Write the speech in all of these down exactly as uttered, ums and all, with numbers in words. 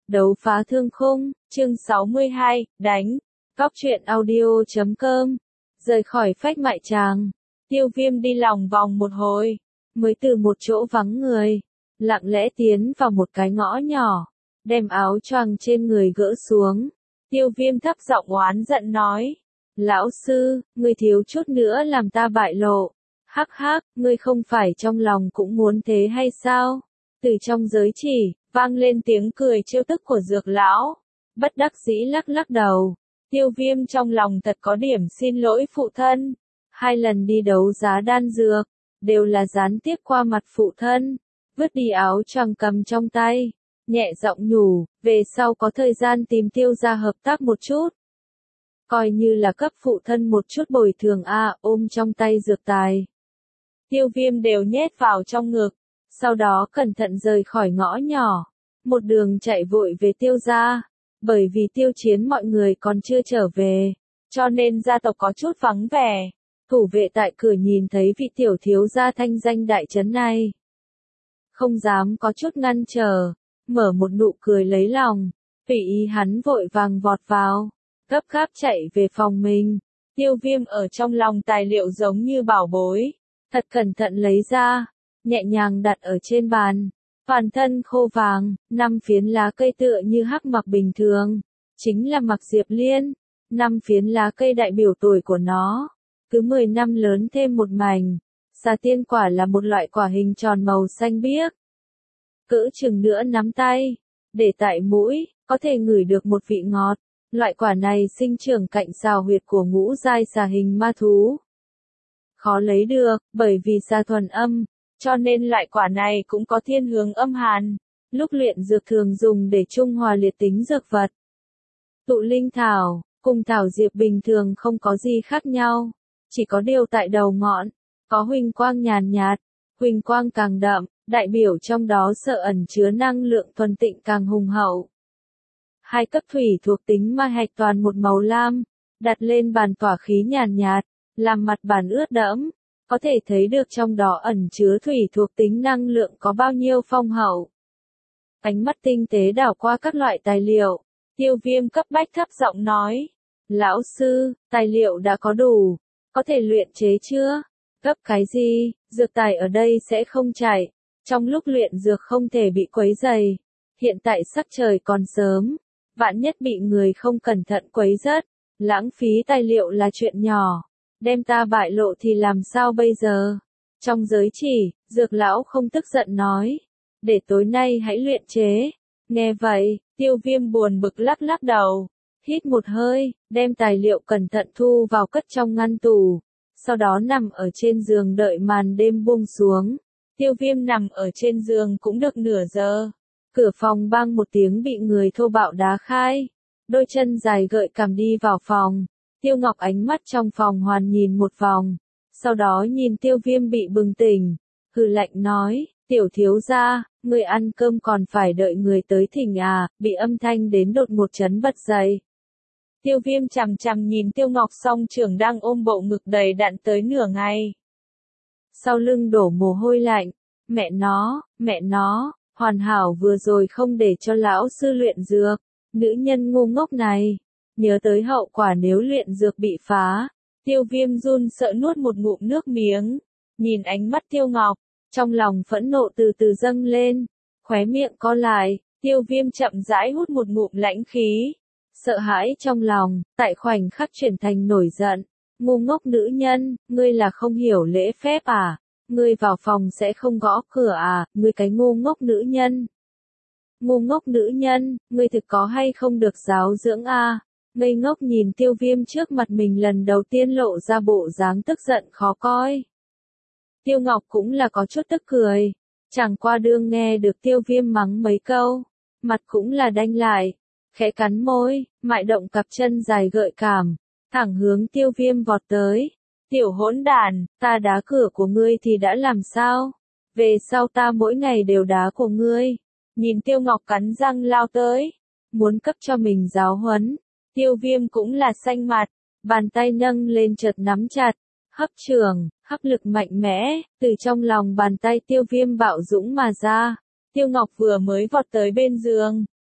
Đấu phá thương khung, chương sáu mươi hai, đánh. Góc truyện audio chấm com. Rời khỏi phách mại tràng. Tiêu Viêm đi lòng vòng một hồi. Mới từ một chỗ vắng người. Lặng lẽ tiến vào một cái ngõ nhỏ. Đem áo choàng trên người gỡ xuống. Tiêu Viêm thấp giọng oán giận nói. Lão sư, ngươi thiếu chút nữa làm ta bại lộ. Hắc hắc, ngươi không phải trong lòng cũng muốn thế hay sao? Từ trong giới chỉ, vang lên tiếng cười trêu tức của Dược lão. Bất đắc dĩ lắc lắc đầu. Tiêu Viêm trong lòng thật có điểm xin lỗi phụ thân. Hai lần đi đấu giá đan dược, đều là gián tiếp qua mặt phụ thân. Vứt đi áo choàng cầm trong tay. Nhẹ giọng nhủ, về sau có thời gian tìm Tiêu gia hợp tác một chút. Coi như là cấp phụ thân một chút bồi thường a à, ôm trong tay dược tài. Tiêu Viêm đều nhét vào trong ngực. Sau đó cẩn thận rời khỏi ngõ nhỏ. Một đường chạy vội về Tiêu gia. Bởi vì Tiêu Chiến mọi người còn chưa trở về. Cho nên gia tộc có chút vắng vẻ. Thủ vệ tại cửa nhìn thấy vị tiểu thiếu gia thanh danh đại trấn này. Không dám có chút ngăn trở. Mở một nụ cười lấy lòng. Tùy ý hắn vội vàng vọt vào. Gấp gáp chạy về phòng mình. Tiêu Viêm ở trong lòng tài liệu giống như bảo bối. Thật cẩn thận lấy ra. Nhẹ nhàng đặt ở trên bàn. Toàn thân khô vàng, năm phiến lá cây tựa như hắc mặc bình thường. Chính là mặc diệp liên. Năm phiến lá cây đại biểu tuổi của nó. Cứ mười năm lớn thêm một mảnh. Xà tiên quả là một loại quả hình tròn màu xanh biếc. Cỡ chừng nữa nắm tay. Để tại mũi, có thể ngửi được một vị ngọt. Loại quả này sinh trưởng cạnh xào huyệt của ngũ giai xà hình ma thú. Khó lấy được, bởi vì xà thuần âm. Cho nên loại quả này cũng có thiên hướng âm hàn. Lúc luyện dược thường dùng để trung hòa liệt tính dược vật. Tụ linh thảo, cùng thảo diệp bình thường không có gì khác nhau. Chỉ có điều tại đầu ngọn, có huỳnh quang nhàn nhạt. Huỳnh quang càng đậm, đại biểu trong đó sợ ẩn chứa năng lượng thuần tịnh càng hùng hậu. Hai cấp thủy thuộc tính ma hạch toàn một màu lam. Đặt lên bàn tỏa khí nhàn nhạt, làm mặt bàn ướt đẫm. Có thể thấy được trong đó ẩn chứa thủy thuộc tính năng lượng có bao nhiêu phong hậu. Ánh mắt tinh tế đảo qua các loại tài liệu. Tiêu Viêm cấp bách thấp giọng nói. Lão sư, tài liệu đã có đủ. Có thể luyện chế chưa? Cấp cái gì? Dược tài ở đây sẽ không chảy. Trong lúc luyện dược không thể bị quấy rầy. Hiện tại sắc trời còn sớm. Vạn nhất bị người không cẩn thận quấy rớt. Lãng phí tài liệu là chuyện nhỏ. Đem ta bại lộ thì làm sao bây giờ? Trong giới chỉ, Dược lão không tức giận nói. Để tối nay hãy luyện chế. Nghe vậy, Tiêu Viêm buồn bực lắc lắc đầu. Hít một hơi, đem tài liệu cẩn thận thu vào cất trong ngăn tủ. Sau đó nằm ở trên giường đợi màn đêm buông xuống. Tiêu Viêm nằm ở trên giường cũng được nửa giờ. Cửa phòng bang một tiếng bị người thô bạo đá khai. Đôi chân dài gợi cảm đi vào phòng. Tiêu Ngọc ánh mắt trong phòng hoàn nhìn một vòng. Sau đó nhìn Tiêu Viêm bị bừng tỉnh. Hừ lạnh nói, tiểu thiếu gia, người ăn cơm còn phải đợi người tới thỉnh à, bị âm thanh đến đột một chấn bật dậy. Tiêu Viêm chằm chằm nhìn Tiêu Ngọc song trưởng đang ôm bộ ngực đầy đặn tới nửa ngày. Sau lưng đổ mồ hôi lạnh, mẹ nó, mẹ nó, hoàn hảo vừa rồi không để cho lão sư luyện dược, nữ nhân ngu ngốc này. Nhớ tới hậu quả nếu luyện dược bị phá, Tiêu Viêm run sợ nuốt một ngụm nước miếng, nhìn ánh mắt Tiêu Ngọc, trong lòng phẫn nộ từ từ dâng lên, khóe miệng co lại, Tiêu Viêm chậm rãi hút một ngụm lãnh khí, sợ hãi trong lòng, tại khoảnh khắc chuyển thành nổi giận, ngu ngốc nữ nhân, ngươi là không hiểu lễ phép à, ngươi vào phòng sẽ không gõ cửa à, ngươi cái ngu ngốc nữ nhân. Ngu ngốc nữ nhân, ngươi thực có hay không được giáo dưỡng à? Ngây ngốc nhìn Tiêu Viêm trước mặt mình lần đầu tiên lộ ra bộ dáng tức giận khó coi. Tiêu Ngọc cũng là có chút tức cười. Chẳng qua đương nghe được Tiêu Viêm mắng mấy câu. Mặt cũng là đanh lại. Khẽ cắn môi, mại động cặp chân dài gợi cảm. Thẳng hướng Tiêu Viêm vọt tới. Tiểu hỗn đàn, ta đá cửa của ngươi thì đã làm sao? Về sau ta mỗi ngày đều đá của ngươi. Nhìn Tiêu Ngọc cắn răng lao tới. Muốn cấp cho mình giáo huấn. Tiêu Viêm cũng là xanh mặt, bàn tay nâng lên chợt nắm chặt, hấp trường, hấp lực mạnh mẽ, từ trong lòng bàn tay Tiêu Viêm bạo dũng mà ra. Tiêu Ngọc vừa mới vọt tới bên giường,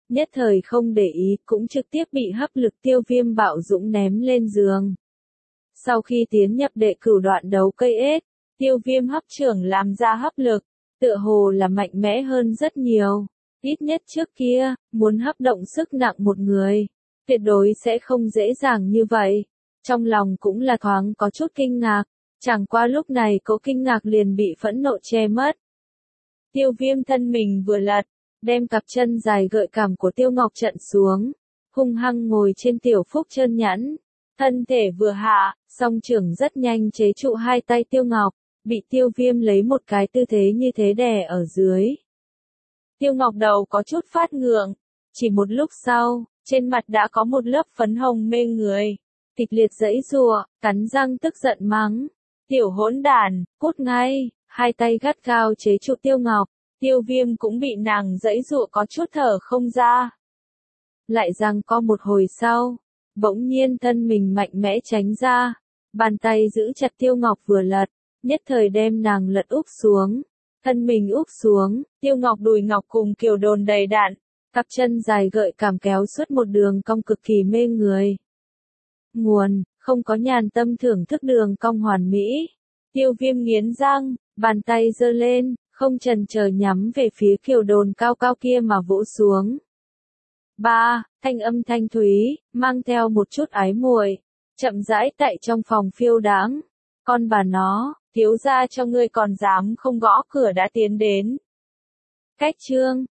nhất thời không để ý, cũng trực tiếp bị hấp lực Tiêu Viêm bạo dũng ném lên giường. Sau khi tiến nhập đệ cửu đoạn đấu cây ếch, Tiêu Viêm hấp trưởng làm ra hấp lực, tựa hồ là mạnh mẽ hơn rất nhiều. Ít nhất trước kia, muốn hấp động sức nặng một người, tuyệt đối sẽ không dễ dàng như vậy. Trong lòng cũng là thoáng có chút kinh ngạc, chẳng qua lúc này cố kinh ngạc liền bị phẫn nộ che mất. Tiêu Viêm thân mình vừa lật, đem cặp chân dài gợi cảm của Tiêu Ngọc trận xuống, hung hăng ngồi trên tiểu phúc chân nhẵn, thân thể vừa hạ, song trưởng rất nhanh chế trụ hai tay Tiêu Ngọc, bị Tiêu Viêm lấy một cái tư thế như thế đè ở dưới. Tiêu Ngọc đầu có chút phát ngượng, chỉ một lúc sau, trên mặt đã có một lớp phấn hồng mê người, kịch liệt giãy giụa, cắn răng tức giận mắng, tiểu hỗn đản, cút ngay, hai tay gắt gao chế trụ Tiêu Ngọc, Tiêu Viêm cũng bị nàng giãy giụa có chút thở không ra. Lại giằng co một hồi sau, bỗng nhiên thân mình mạnh mẽ tránh ra, bàn tay giữ chặt Tiêu Ngọc vừa lật, nhất thời đem nàng lật úp xuống. Thân mình úp xuống, Tiêu Ngọc đùi ngọc cùng kiều đồn đầy đặn, cặp chân dài gợi cảm kéo suốt một đường cong cực kỳ mê người. Nguồn, không có nhàn tâm thưởng thức đường cong hoàn mỹ. Tiêu Viêm nghiến răng, bàn tay giơ lên, không chần chờ nhắm về phía kiều đồn cao cao kia mà vỗ xuống. Ba, thanh âm thanh thúy, mang theo một chút ái muội, chậm rãi tại trong phòng phiêu đãng. Con bà nó, thiếu gia cho ngươi còn dám không gõ cửa đã tiến đến. Cách chương